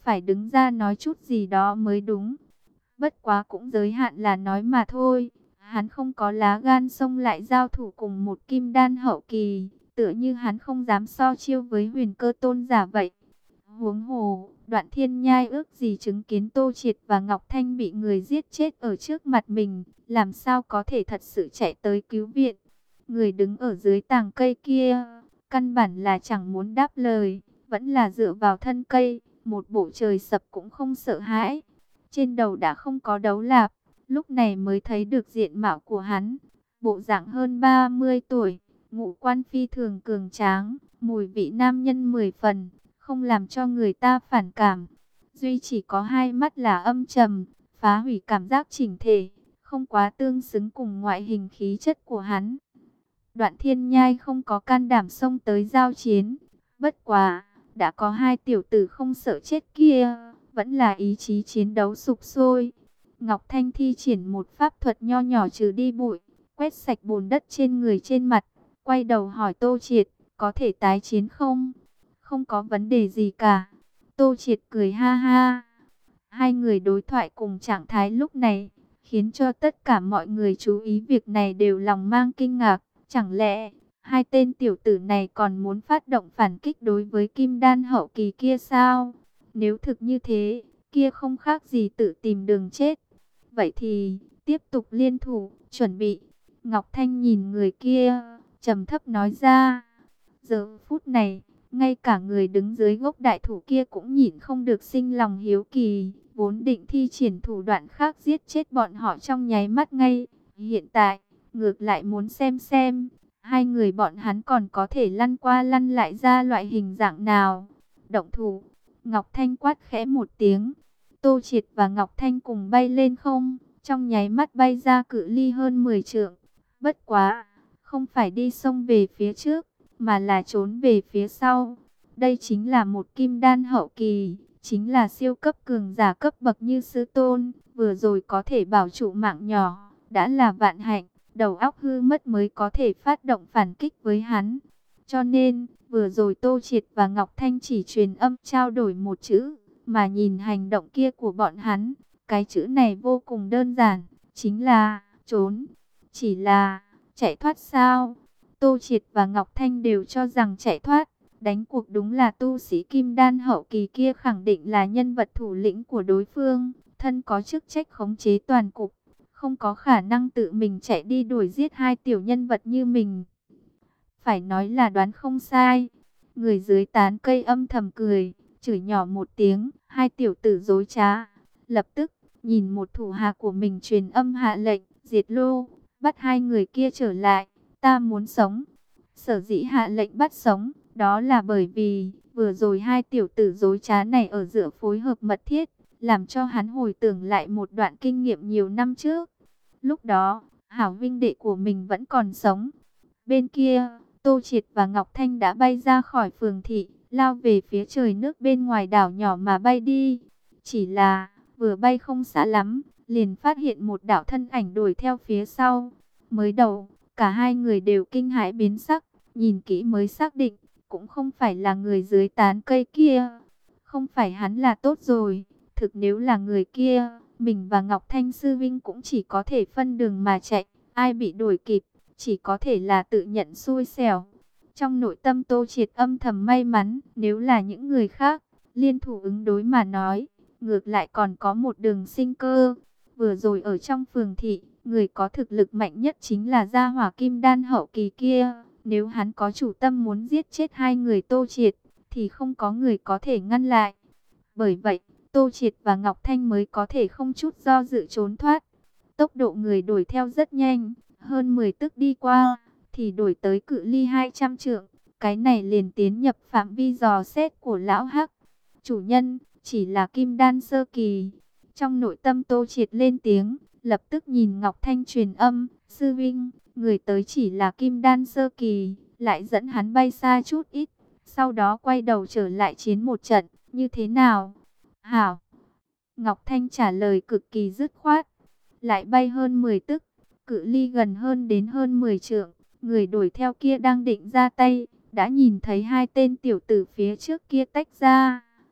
phải đứng ra nói chút gì đó mới đúng. Bất quá cũng giới hạn là nói mà thôi. Hắn không có lá gan xông lại giao thủ cùng một kim đan hậu kỳ, tựa như hắn không dám so chiêu với Huyền Cơ tôn giả vậy. Huống hồ, Đoạn Thiên Nhai ước gì chứng kiến Tô Triệt và Ngọc Thanh bị người giết chết ở trước mặt mình, làm sao có thể thật sự chạy tới cứu viện. Người đứng ở dưới tàng cây kia, căn bản là chẳng muốn đáp lời, vẫn là dựa vào thân cây, một bộ trời sập cũng không sợ hãi. Trên đầu đã không có đấu lạp, lúc này mới thấy được diện mạo của hắn. Bộ dạng hơn ba mươi tuổi, ngũ quan phi thường cường tráng, mùi vị nam nhân mười phần, không làm cho người ta phản cảm. Duy chỉ có hai mắt là âm trầm, phá hủy cảm giác chỉnh thể, không quá tương xứng cùng ngoại hình khí chất của hắn. Đoạn Thiên Nhai không có can đảm xông tới giao chiến. Bất quá, đã có hai tiểu tử không sợ chết kia, vẫn là ý chí chiến đấu sục sôi. Ngọc Thanh thi triển một pháp thuật nho nhỏ trừ đi bụi, quét sạch bùn đất trên người trên mặt, quay đầu hỏi Tô Triệt, có thể tái chiến không? Không có vấn đề gì cả. Tô Triệt cười ha ha. Hai người đối thoại cùng trạng thái lúc này, khiến cho tất cả mọi người chú ý việc này đều lòng mang kinh ngạc. Chẳng lẽ, hai tên tiểu tử này còn muốn phát động phản kích đối với kim đan hậu kỳ kia sao? Nếu thực như thế, kia không khác gì tự tìm đường chết. Vậy thì, tiếp tục liên thủ, chuẩn bị. Ngọc Thanh nhìn người kia, trầm thấp nói ra. Giờ phút này, ngay cả người đứng dưới gốc đại thụ kia cũng nhìn không được sinh lòng hiếu kỳ, vốn định thi triển thủ đoạn khác giết chết bọn họ trong nháy mắt ngay. Hiện tại, ngược lại muốn xem xem, hai người bọn hắn còn có thể lăn qua lăn lại ra loại hình dạng nào. Động thủ, Ngọc Thanh quát khẽ một tiếng. Tô Triệt và Ngọc Thanh cùng bay lên không, trong nháy mắt bay ra cự ly hơn mười trượng. Bất quá, không phải đi xông về phía trước, mà là trốn về phía sau. Đây chính là một kim đan hậu kỳ, chính là siêu cấp cường giả cấp bậc như sư tôn, vừa rồi có thể bảo trụ mạng nhỏ, đã là vạn hạnh. Đầu óc hư mất mới có thể phát động phản kích với hắn. Cho nên, vừa rồi Tô Triệt và Ngọc Thanh chỉ truyền âm trao đổi một chữ, mà nhìn hành động kia của bọn hắn, cái chữ này vô cùng đơn giản, chính là trốn. Chỉ là chạy thoát sao? Tô Triệt và Ngọc Thanh đều cho rằng chạy thoát. Đánh cuộc đúng là tu sĩ kim đan hậu kỳ kia khẳng định là nhân vật thủ lĩnh của đối phương, thân có chức trách khống chế toàn cục, không có khả năng tự mình chạy đi đuổi giết hai tiểu nhân vật như mình. Phải nói là đoán không sai. Người dưới tán cây âm thầm cười, chửi nhỏ một tiếng, hai tiểu tử dối trá. Lập tức, nhìn một thủ hạ của mình truyền âm hạ lệnh, diệt lô, bắt hai người kia trở lại, ta muốn sống. Sở dĩ hạ lệnh bắt sống, đó là bởi vì, vừa rồi hai tiểu tử dối trá này ở giữa phối hợp mật thiết, làm cho hắn hồi tưởng lại một đoạn kinh nghiệm nhiều năm trước. Lúc đó, hảo huynh đệ của mình vẫn còn sống. Bên kia, Tô Triệt và Ngọc Thanh đã bay ra khỏi phường thị, lao về phía trời nước bên ngoài đảo nhỏ mà bay đi. Chỉ là, vừa bay không xa lắm, liền phát hiện một đạo thân ảnh đuổi theo phía sau. Mới đầu, cả hai người đều kinh hãi biến sắc, nhìn kỹ mới xác định, cũng không phải là người dưới tán cây kia. Không phải hắn là tốt rồi, thực nếu là người kia, mình và Ngọc Thanh sư vinh cũng chỉ có thể phân đường mà chạy, ai bị đuổi kịp, chỉ có thể là tự nhận xui xẻo. Trong nội tâm Tô Triệt âm thầm may mắn, nếu là những người khác, liên thủ ứng đối mà nói, ngược lại còn có một đường sinh cơ. Vừa rồi ở trong phường thị, người có thực lực mạnh nhất chính là gia hỏa kim đan hậu kỳ kia. Nếu hắn có chủ tâm muốn giết chết hai người Tô Triệt, thì không có người có thể ngăn lại. Bởi vậy, Tô Triệt và Ngọc Thanh mới có thể không chút do dự trốn thoát. Tốc độ người đuổi theo rất nhanh, hơn mười tức đi qua, thì đuổi tới cự ly hai trăm trượng. Cái này liền tiến nhập phạm vi dò xét của lão Hắc. Chủ nhân, chỉ là kim đan sơ kỳ. Trong nội tâm Tô Triệt lên tiếng, lập tức nhìn Ngọc Thanh truyền âm, sư vinh, người tới chỉ là kim đan sơ kỳ, lại dẫn hắn bay xa chút ít. Sau đó quay đầu trở lại chiến một trận, như thế nào? Hảo! Ngọc Thanh trả lời cực kỳ dứt khoát. Lại bay hơn mười tức, cự ly gần hơn đến hơn mười trượng. Người đuổi theo kia đang định ra tay, đã nhìn thấy hai tên tiểu tử phía trước kia tách ra.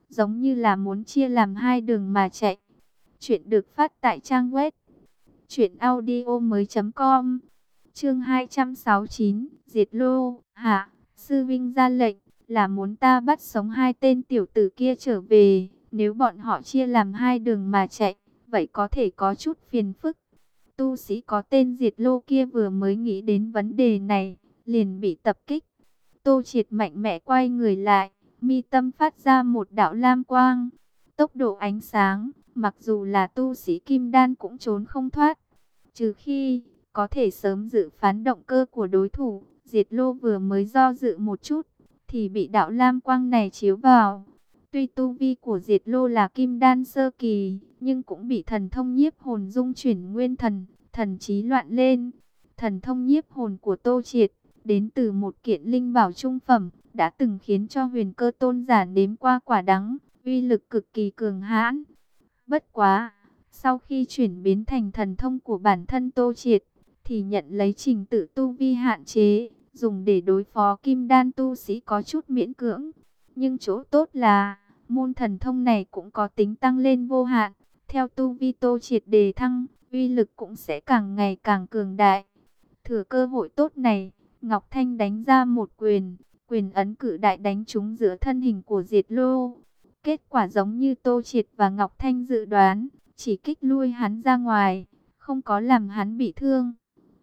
giống như là muốn chia làm hai đường mà chạy. Chuyện được phát tại trang web truyện audio mới.com. Chương hai trăm sáu mươi chín, Diệt Lô. Hạ, sư vinh ra lệnh là muốn ta bắt sống hai tên tiểu tử kia trở về. Nếu bọn họ chia làm hai đường mà chạy, vậy có thể có chút phiền phức. Tu sĩ có tên Diệt Lô kia vừa mới nghĩ đến vấn đề này, liền bị tập kích. Tô Triệt mạnh mẽ quay người lại, mi tâm phát ra một đạo lam quang. Tốc độ ánh sáng, mặc dù là tu sĩ kim đan cũng trốn không thoát. Trừ khi có thể sớm dự phán động cơ của đối thủ, Diệt Lô vừa mới do dự một chút, thì bị đạo lam quang này chiếu vào. Tuy tu vi của Diệt Lô là kim đan sơ kỳ, nhưng cũng bị thần thông nhiếp hồn dung chuyển nguyên thần, thần trí loạn lên. Thần thông nhiếp hồn của Tô Triệt, đến từ một kiện linh bảo trung phẩm, đã từng khiến cho Huyền Cơ tôn giả nếm qua quả đắng, uy lực cực kỳ cường hãn. Bất quá, sau khi chuyển biến thành thần thông của bản thân Tô Triệt, thì nhận lấy trình tự tu vi hạn chế, dùng để đối phó kim đan tu sĩ có chút miễn cưỡng. Nhưng chỗ tốt là, môn thần thông này cũng có tính tăng lên vô hạn. Theo tu vi Tô Triệt đề thăng, uy lực cũng sẽ càng ngày càng cường đại. Thừa cơ hội tốt này, Ngọc Thanh đánh ra một quyền, quyền ấn cự đại đánh trúng giữa thân hình của Diệt Lô. Kết quả giống như Tô Triệt và Ngọc Thanh dự đoán, chỉ kích lui hắn ra ngoài, không có làm hắn bị thương.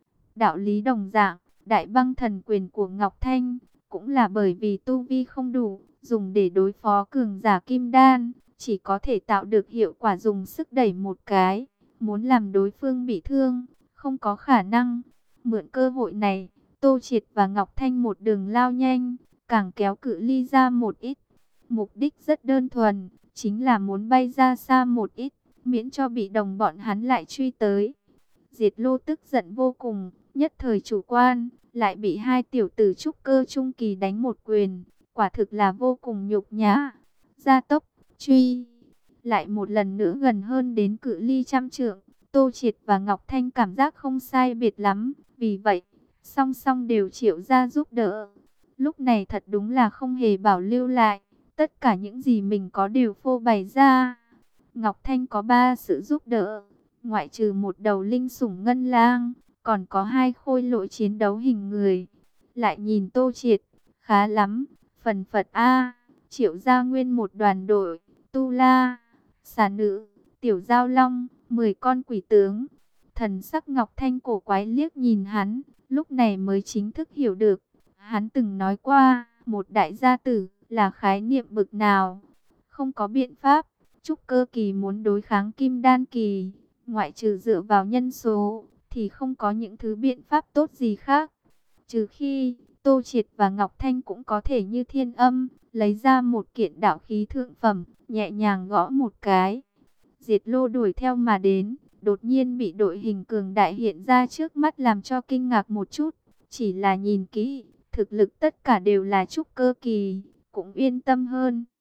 Đạo lý đồng dạng, đại băng thần quyền của Ngọc Thanh, cũng là bởi vì tu vi không đủ, dùng để đối phó cường giả kim đan, chỉ có thể tạo được hiệu quả dùng sức đẩy một cái, muốn làm đối phương bị thương, không có khả năng. Mượn cơ hội này, Tô Triệt và Ngọc Thanh một đường lao nhanh, càng kéo cự ly ra một ít. Mục đích rất đơn thuần, chính là muốn bay ra xa một ít, miễn cho bị đồng bọn hắn lại truy tới. Diệt Lô tức giận vô cùng, nhất thời chủ quan, lại bị hai tiểu tử trúc cơ trung kỳ đánh một quyền, quả thực là vô cùng nhục nhã. Gia tốc, truy, lại một lần nữa gần hơn đến cự ly trăm trượng. Tô Triệt và Ngọc Thanh cảm giác không sai biệt lắm, vì vậy, song song đều triệu ra giúp đỡ. Lúc này thật đúng là không hề bảo lưu lại, tất cả những gì mình có đều phô bày ra. Ngọc Thanh có ba sự giúp đỡ, ngoại trừ một đầu linh sủng ngân lang, còn có hai khôi lỗi chiến đấu hình người. Lại nhìn Tô Triệt, khá lắm, phần phật A, triệu gia nguyên một đoàn đội, tu la, xà nữ, tiểu giao long, mười con quỷ tướng. Thần sắc Ngọc Thanh cổ quái liếc nhìn hắn, lúc này mới chính thức hiểu được. Hắn từng nói qua, một đại gia tử là khái niệm bực nào. Không có biện pháp, trúc cơ kỳ muốn đối kháng kim đan kỳ, ngoại trừ dựa vào nhân số, thì không có những thứ biện pháp tốt gì khác. Trừ khi, Tô Triệt và Ngọc Thanh cũng có thể như Thiên Âm, lấy ra một kiện đạo khí thượng phẩm, nhẹ nhàng gõ một cái. Diệt Lô đuổi theo mà đến, đột nhiên bị đội hình cường đại hiện ra trước mắt làm cho kinh ngạc một chút. Chỉ là nhìn kỹ, thực lực tất cả đều là trúc cơ kỳ, cũng yên tâm hơn.